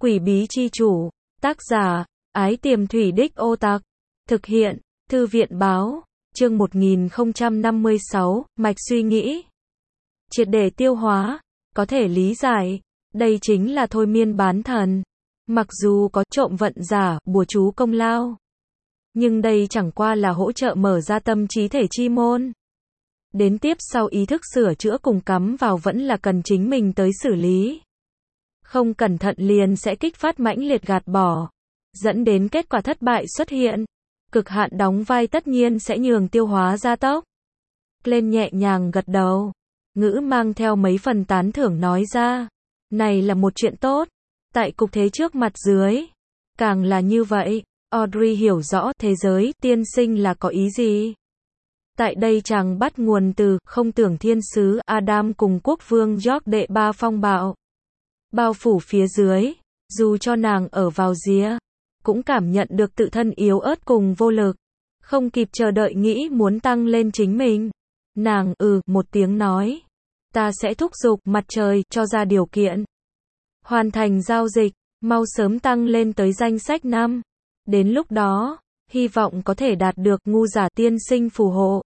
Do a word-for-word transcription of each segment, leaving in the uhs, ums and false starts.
Quỷ bí chi chủ, tác giả, Ái Tiềm Thủy Đích Ô Tặc, thực hiện, Thư viện báo, chương một nghìn không trăm năm mươi sáu, mạch suy nghĩ. Triệt để tiêu hóa, có thể lý giải, đây chính là thôi miên bán thần. Mặc dù có trộm vận giả, bùa chú công lao, nhưng đây chẳng qua là hỗ trợ mở ra tâm trí thể chi môn. Đến tiếp sau ý thức sửa chữa cùng cắm vào vẫn là cần chính mình tới xử lý. Không cẩn thận liền sẽ kích phát mãnh liệt gạt bỏ, dẫn đến kết quả thất bại xuất hiện. Cực hạn đóng vai tất nhiên sẽ nhường tiêu hóa gia tốc. Lên nhẹ nhàng gật đầu, ngữ mang theo mấy phần tán thưởng nói ra, này là một chuyện tốt. Tại cục thế trước mặt dưới, càng là như vậy. Audrey hiểu rõ thế giới tiên sinh là có ý gì. Tại đây chàng bắt nguồn từ không tưởng thiên sứ Adam cùng quốc vương George đệ ba phong bạo bao phủ phía dưới, dù cho nàng ở vào rìa, cũng cảm nhận được tự thân yếu ớt cùng vô lực, không kịp chờ đợi nghĩ muốn tăng lên chính mình. Nàng ừ một tiếng nói, ta sẽ thúc giục mặt trời cho ra điều kiện, hoàn thành giao dịch, mau sớm tăng lên tới danh sách năm. Đến lúc đó, hy vọng có thể đạt được ngu giả tiên sinh phù hộ.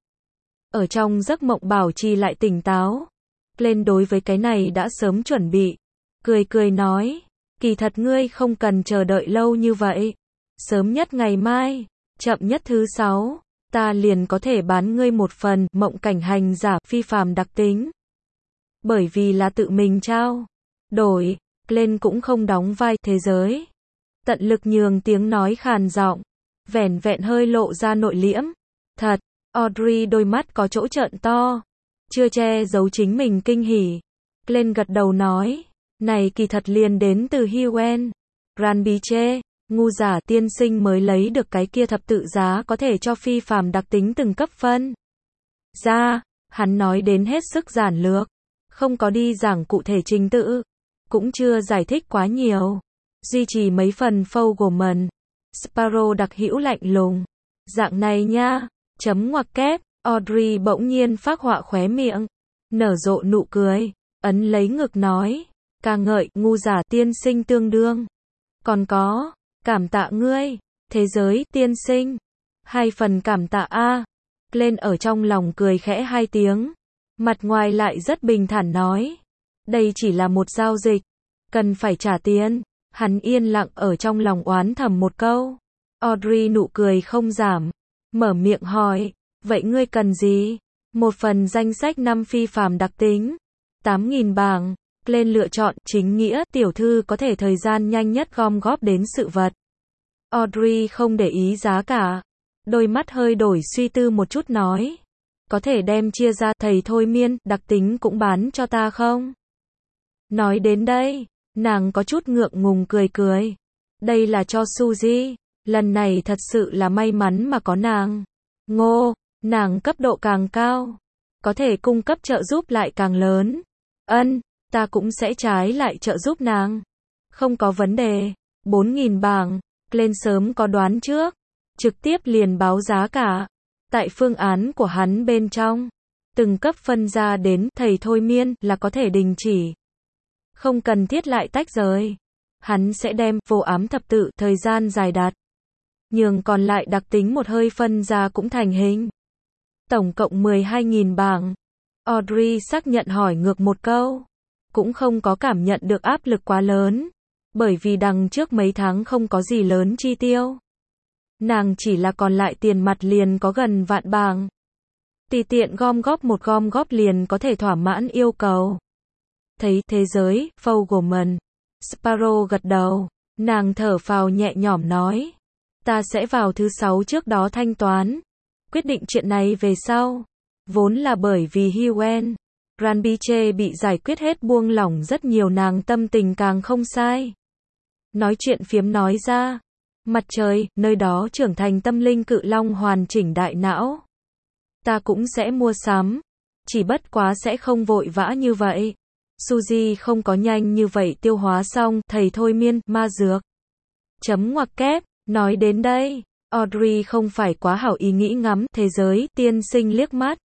Ở trong giấc mộng bảo trì lại tỉnh táo. Lên đối với cái này đã sớm chuẩn bị. Cười cười nói, kỳ thật ngươi không cần chờ đợi lâu như vậy. Sớm nhất ngày mai, chậm nhất thứ sáu, ta liền có thể bán ngươi một phần mộng cảnh hành giả phi phàm đặc tính. Bởi vì là tự mình trao đổi, lên cũng không đóng vai thế giới. Tận lực nhường tiếng nói khàn giọng, vẻn vẹn hơi lộ ra nội liễm. Thật, Audrey đôi mắt có chỗ trợn to, chưa che giấu chính mình kinh hỉ. Lên gật đầu nói, này kỳ thật liền đến từ Hewen, Ranbiche, ngu giả tiên sinh mới lấy được cái kia thập tự giá có thể cho phi phàm đặc tính từng cấp phân. Ra, hắn nói đến hết sức giản lược, không có đi giảng cụ thể trình tự, cũng chưa giải thích quá nhiều. Duy trì mấy phần Fogelman, Sparrow đặc hữu lạnh lùng. Dạng này nha, chấm ngoặc kép, Audrey bỗng nhiên phác họa khóe miệng, nở rộ nụ cười, ấn lấy ngực nói, ca ngợi, ngu giả tiên sinh tương đương. Còn có, cảm tạ ngươi, thế giới tiên sinh. Hai phần cảm tạ a. Lên ở trong lòng cười khẽ hai tiếng, mặt ngoài lại rất bình thản nói, đây chỉ là một giao dịch, cần phải trả tiền. Hắn yên lặng ở trong lòng oán thầm một câu. Audrey nụ cười không giảm, mở miệng hỏi, vậy ngươi cần gì? Một phần danh sách năm phi phàm đặc tính, tám nghìn bảng. Lên lựa chọn chính nghĩa, tiểu thư có thể thời gian nhanh nhất gom góp đến sự vật. Audrey không để ý giá cả, đôi mắt hơi đổi suy tư một chút nói, có thể đem chia ra thầy thôi miên, đặc tính cũng bán cho ta không? Nói đến đây, nàng có chút ngượng ngùng cười cười. Đây là cho Suzy, lần này thật sự là may mắn mà có nàng. Ngô, nàng cấp độ càng cao, có thể cung cấp trợ giúp lại càng lớn. Ân, ta cũng sẽ trái lại trợ giúp nàng. Không có vấn đề. bốn nghìn bảng, lên sớm có đoán trước, trực tiếp liền báo giá cả. Tại phương án của hắn bên trong, từng cấp phân ra đến thầy thôi miên là có thể đình chỉ. Không cần thiết lại tách rời. Hắn sẽ đem vô ám thập tự thời gian dài đặt, nhường còn lại đặc tính một hơi phân ra cũng thành hình. Tổng cộng mười hai nghìn bảng. Audrey xác nhận hỏi ngược một câu, cũng không có cảm nhận được áp lực quá lớn, bởi vì đằng trước mấy tháng không có gì lớn chi tiêu. Nàng chỉ là còn lại tiền mặt liền có gần vạn bảng. Tùy tiện gom góp một gom góp liền có thể thỏa mãn yêu cầu. Thấy thế giới, Fogelman, Sparrow gật đầu, nàng thở phào nhẹ nhõm nói, ta sẽ vào thứ sáu trước đó thanh toán. Quyết định chuyện này về sau, vốn là bởi vì Hewen, Ranbiche bị giải quyết hết buông lỏng rất nhiều, nàng tâm tình càng không sai. Nói chuyện phiếm nói ra, mặt trời, nơi đó trưởng thành tâm linh cự long hoàn chỉnh đại não. Ta cũng sẽ mua sắm, chỉ bất quá sẽ không vội vã như vậy. Suzy không có nhanh như vậy tiêu hóa xong thầy thôi miên, ma dược. Chấm ngoặc kép, nói đến đây, Audrey không phải quá hảo ý nghĩ ngắm thế giới tiên sinh liếc mắt.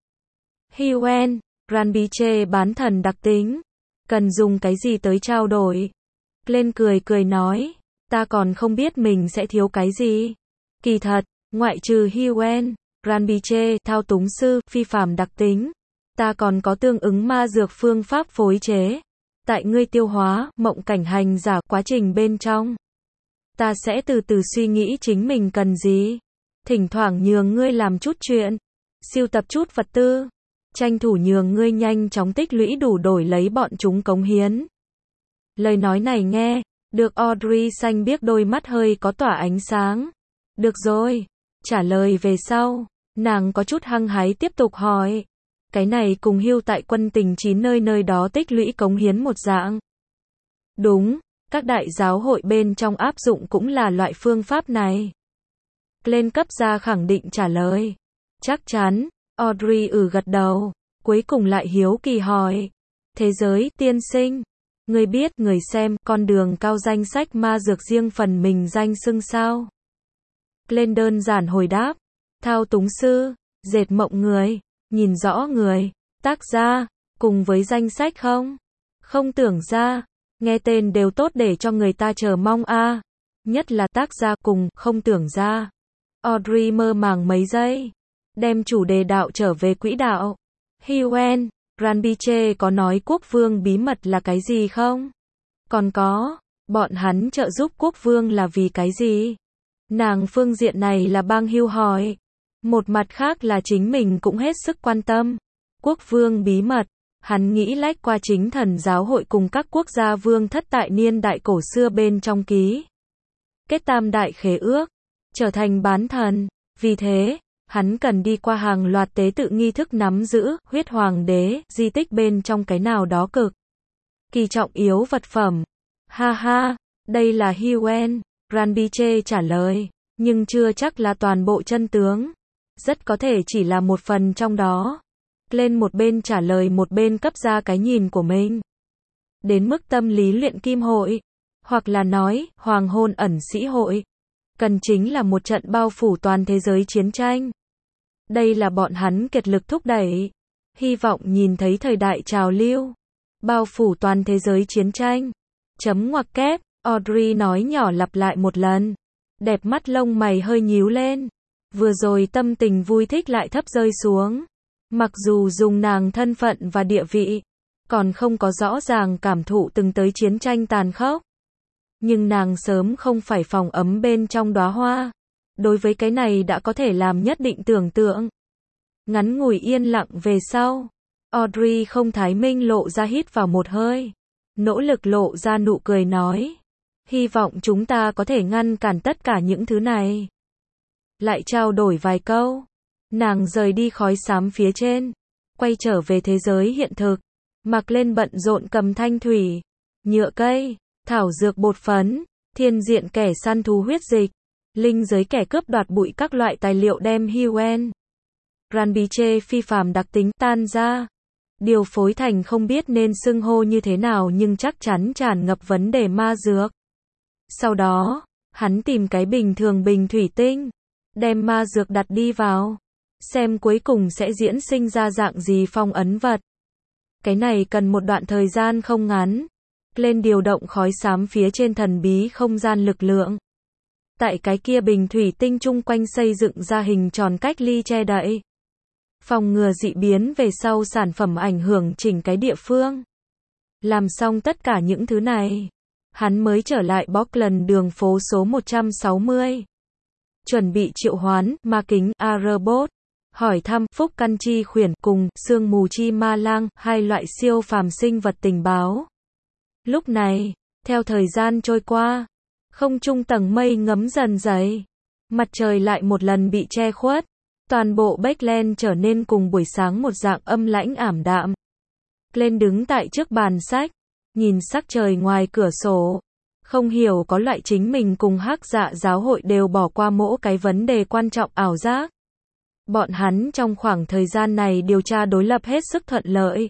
Hewen, Ranbiche bán thần đặc tính, cần dùng cái gì tới trao đổi? Glenn cười cười nói, ta còn không biết mình sẽ thiếu cái gì. Kỳ thật, ngoại trừ Hewen, Granbiche, thao túng sư, phi phàm đặc tính, ta còn có tương ứng ma dược phương pháp phối chế. Tại ngươi tiêu hóa, mộng cảnh hành giả quá trình bên trong. Ta sẽ từ từ suy nghĩ chính mình cần gì. Thỉnh thoảng nhường ngươi làm chút chuyện. Siêu tập chút vật tư. Tranh thủ nhường ngươi nhanh chóng tích lũy đủ đổi lấy bọn chúng cống hiến. Lời nói này nghe, được Audrey xanh biếc đôi mắt hơi có tỏa ánh sáng. Được rồi. Trả lời về sau, nàng có chút hăng hái tiếp tục hỏi. Cái này cùng Hugh tại quân tình chín nơi nơi đó tích lũy cống hiến một dạng. Đúng, các đại giáo hội bên trong áp dụng cũng là loại phương pháp này. Glenn cấp ra khẳng định trả lời. Chắc chắn, Audrey ừ gật đầu, cuối cùng lại hiếu kỳ hỏi. Thế giới, tiên sinh, người biết, người xem, con đường cao danh sách ma dược riêng phần mình danh xưng sao? Glenn đơn giản hồi đáp. Thao túng sư, dệt mộng người, nhìn rõ người, tác gia, cùng với danh sách không? Không tưởng ra, nghe tên đều tốt để cho người ta chờ mong a. À. Nhất là tác gia cùng, không tưởng ra. Audrey mơ màng mấy giây, đem chủ đề đạo trở về quỹ đạo. Hewen, Granbiche có nói quốc vương bí mật là cái gì không? Còn có, bọn hắn trợ giúp quốc vương là vì cái gì? Nàng phương diện này là bang Hugh hỏi. Một mặt khác là chính mình cũng hết sức quan tâm. Quốc vương bí mật, hắn nghĩ lách qua chính thần giáo hội cùng các quốc gia vương thất tại niên đại cổ xưa bên trong ký. Kết tam đại khế ước, trở thành bán thần. Vì thế, hắn cần đi qua hàng loạt tế tự nghi thức nắm giữ, huyết hoàng đế, di tích bên trong cái nào đó cực kỳ trọng yếu vật phẩm. Ha ha, đây là Hewen, Granbiche trả lời, nhưng chưa chắc là toàn bộ chân tướng. Rất có thể chỉ là một phần trong đó. Glenn một bên trả lời một bên cấp ra cái nhìn của mình. Đến mức tâm lý luyện kim hội, hoặc là nói, hoàng hôn ẩn sĩ hội, cần chính là một trận bao phủ toàn thế giới chiến tranh. Đây là bọn hắn kiệt lực thúc đẩy. Hy vọng nhìn thấy thời đại trào lưu. Bao phủ toàn thế giới chiến tranh. Chấm ngoặc kép, Audrey nói nhỏ lặp lại một lần. Đẹp mắt lông mày hơi nhíu lên. Vừa rồi tâm tình vui thích lại thấp rơi xuống. Mặc dù dùng nàng thân phận và địa vị, còn không có rõ ràng cảm thụ từng tới chiến tranh tàn khốc. Nhưng nàng sớm không phải phòng ấm bên trong đóa hoa. Đối với cái này đã có thể làm nhất định tưởng tượng. Ngắn ngủi yên lặng về sau, Audrey không thái minh lộ ra hít vào một hơi. Nỗ lực lộ ra nụ cười nói. Hy vọng chúng ta có thể ngăn cản tất cả những thứ này. Lại trao đổi vài câu. Nàng rời đi khói xám phía trên. Quay trở về thế giới hiện thực. Mặc lên bận rộn cầm thanh thủy, nhựa cây, thảo dược bột phấn, thiên diện kẻ săn thú huyết dịch, linh giới kẻ cướp đoạt bụi các loại tài liệu đem Hewen, Granbiche phi phàm đặc tính tan ra. Điều phối thành không biết nên xưng hô như thế nào nhưng chắc chắn tràn ngập vấn đề ma dược. Sau đó, hắn tìm cái bình thường bình thủy tinh, đem ma dược đặt đi vào, xem cuối cùng sẽ diễn sinh ra dạng gì phong ấn vật. Cái này cần một đoạn thời gian không ngắn. Lên điều động khói xám phía trên thần bí không gian lực lượng. Tại cái kia bình thủy tinh chung quanh xây dựng ra hình tròn cách ly che đậy. Phòng ngừa dị biến về sau sản phẩm ảnh hưởng chỉnh cái địa phương. Làm xong tất cả những thứ này, hắn mới trở lại Bockland đường phố số một trăm sáu mươi. Chuẩn bị triệu hoán ma kính A-robot, hỏi thăm phúc căn chi khuyển cùng sương mù chi ma lang, hai loại siêu phàm sinh vật tình báo. Lúc này, theo thời gian trôi qua, không trung tầng mây ngấm dần dày, mặt trời lại một lần bị che khuất, toàn bộ Bockland trở nên cùng buổi sáng một dạng âm lãnh ảm đạm. Glenn đứng tại trước bàn sách, nhìn sắc trời ngoài cửa sổ, không hiểu có loại chính mình cùng Hắc Dạ giáo hội đều bỏ qua mỗi cái vấn đề quan trọng ảo giác. Bọn hắn trong khoảng thời gian này điều tra đối lập hết sức thuận lợi.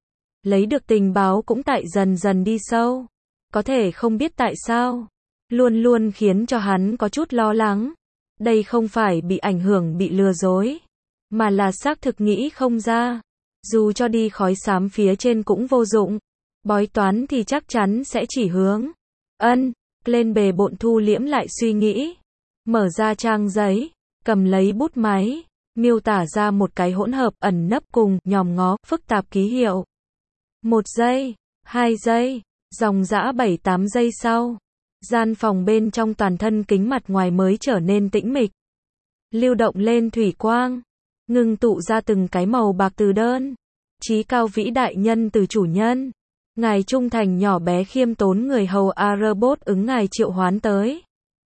Lấy được tình báo cũng tại dần dần đi sâu. Có thể không biết tại sao. Luôn luôn khiến cho hắn có chút lo lắng. Đây không phải bị ảnh hưởng bị lừa dối. Mà là xác thực nghĩ không ra. Dù cho đi khói xám phía trên cũng vô dụng. Bói toán thì chắc chắn sẽ chỉ hướng. Ân, lên bề bộn thu liễm lại suy nghĩ. Mở ra trang giấy, cầm lấy bút máy, miêu tả ra một cái hỗn hợp ẩn nấp cùng nhòm ngó, phức tạp ký hiệu. Một giây, hai giây, dòng dã bảy tám giây sau. Gian phòng bên trong toàn thân kính mặt ngoài mới trở nên tĩnh mịch. Lưu động lên thủy quang, ngưng tụ ra từng cái màu bạc từ đơn. Chí cao vĩ đại nhân từ chủ nhân. Ngài trung thành nhỏ bé khiêm tốn người hầu A-robot ứng ngài triệu hoán tới.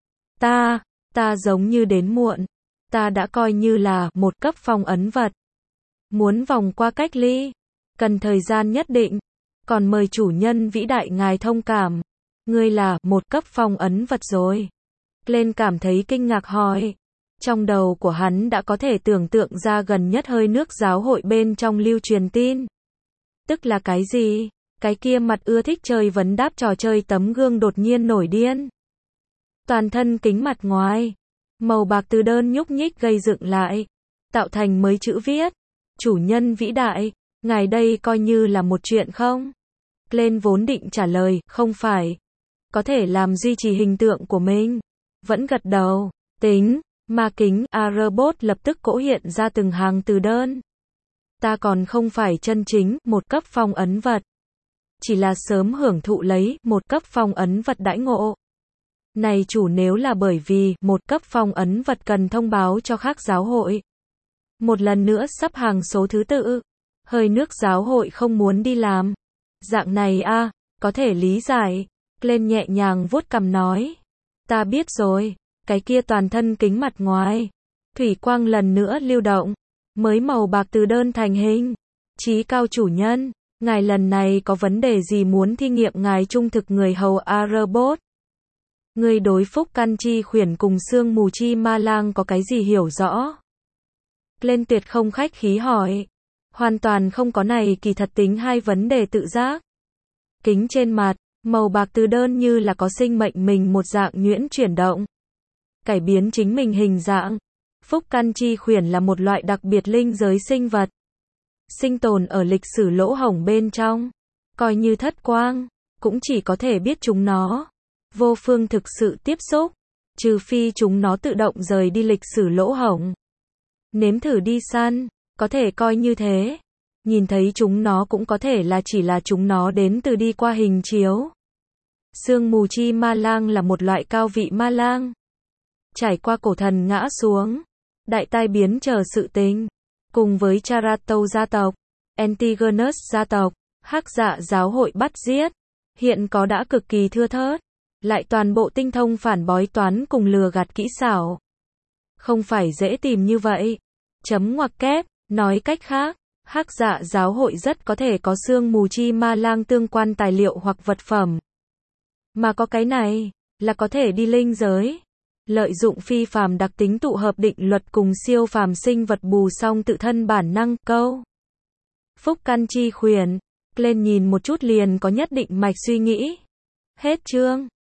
Ta, ta giống như đến muộn. Ta đã coi như là một cấp phong ấn vật. Muốn vòng qua cách ly, cần thời gian nhất định. Còn mời chủ nhân vĩ đại ngài thông cảm. Ngươi là một cấp phong ấn vật rồi. Lên cảm thấy kinh ngạc hỏi. Trong đầu của hắn đã có thể tưởng tượng ra gần nhất hơi nước giáo hội bên trong lưu truyền tin. Tức là cái gì? Cái kia mặt ưa thích chơi vấn đáp trò chơi tấm gương đột nhiên nổi điên. Toàn thân kính mặt ngoài, màu bạc từ đơn nhúc nhích gây dựng lại, tạo thành mới chữ viết. Chủ nhân vĩ đại, ngài đây coi như là một chuyện không? Glenn vốn định trả lời, không phải. Có thể làm duy trì hình tượng của mình. Vẫn gật đầu, tính, ma kính, A-robot lập tức cỗ hiện ra từng hàng từ đơn. Ta còn không phải chân chính, một cấp phong ấn vật. Chỉ là sớm hưởng thụ lấy, một cấp phong ấn vật đãi ngộ. Này chủ nếu là bởi vì, một cấp phong ấn vật cần thông báo cho khác giáo hội. Một lần nữa sắp hàng số thứ tự. Hơi nước giáo hội không muốn đi làm. Dạng này a à, có thể lý giải. Lên nhẹ nhàng vuốt cằm nói. Ta biết rồi, cái kia toàn thân kính mặt ngoài. Thủy quang lần nữa lưu động. Mới màu bạc từ đơn thành hình. Chí cao chủ nhân, ngài lần này có vấn đề gì muốn thi nghiệm ngài trung thực người hầu A-robot? Người đối phúc căn chi khuyển cùng xương mù chi ma lang có cái gì hiểu rõ? Lên tuyệt không khách khí hỏi. Hoàn toàn không có này kỳ thật tính hai vấn đề tự giác. Kính trên mặt, màu bạc từ đơn như là có sinh mệnh mình một dạng nhuyễn chuyển động. Cải biến chính mình hình dạng. Phúc căn chi khuyển là một loại đặc biệt linh giới sinh vật. Sinh tồn ở lịch sử lỗ hổng bên trong. Coi như thất quang, cũng chỉ có thể biết chúng nó. Vô phương thực sự tiếp xúc. Trừ phi chúng nó tự động rời đi lịch sử lỗ hổng. Nếm thử đi săn, có thể coi như thế. Nhìn thấy chúng nó cũng có thể là chỉ là chúng nó đến từ đi qua hình chiếu. Sương mù chi ma lang là một loại cao vị ma lang. Trải qua cổ thần ngã xuống. Đại tai biến chờ sự tình. Cùng với Charato gia tộc, Antigonus gia tộc, Hắc Dạ giáo hội bắt giết. Hiện có đã cực kỳ thưa thớt. Lại toàn bộ tinh thông phản bói toán cùng lừa gạt kỹ xảo. Không phải dễ tìm như vậy. Chấm ngoặc kép, nói cách khác, Hắc Dạ giáo hội rất có thể có xương mù chi ma lang tương quan tài liệu hoặc vật phẩm. Mà có cái này, là có thể đi linh giới. Lợi dụng phi phàm đặc tính tụ hợp định luật cùng siêu phàm sinh vật bù xong tự thân bản năng, câu. Phúc căn chi khuyển, lên nhìn một chút liền có nhất định mạch suy nghĩ. Hết chương.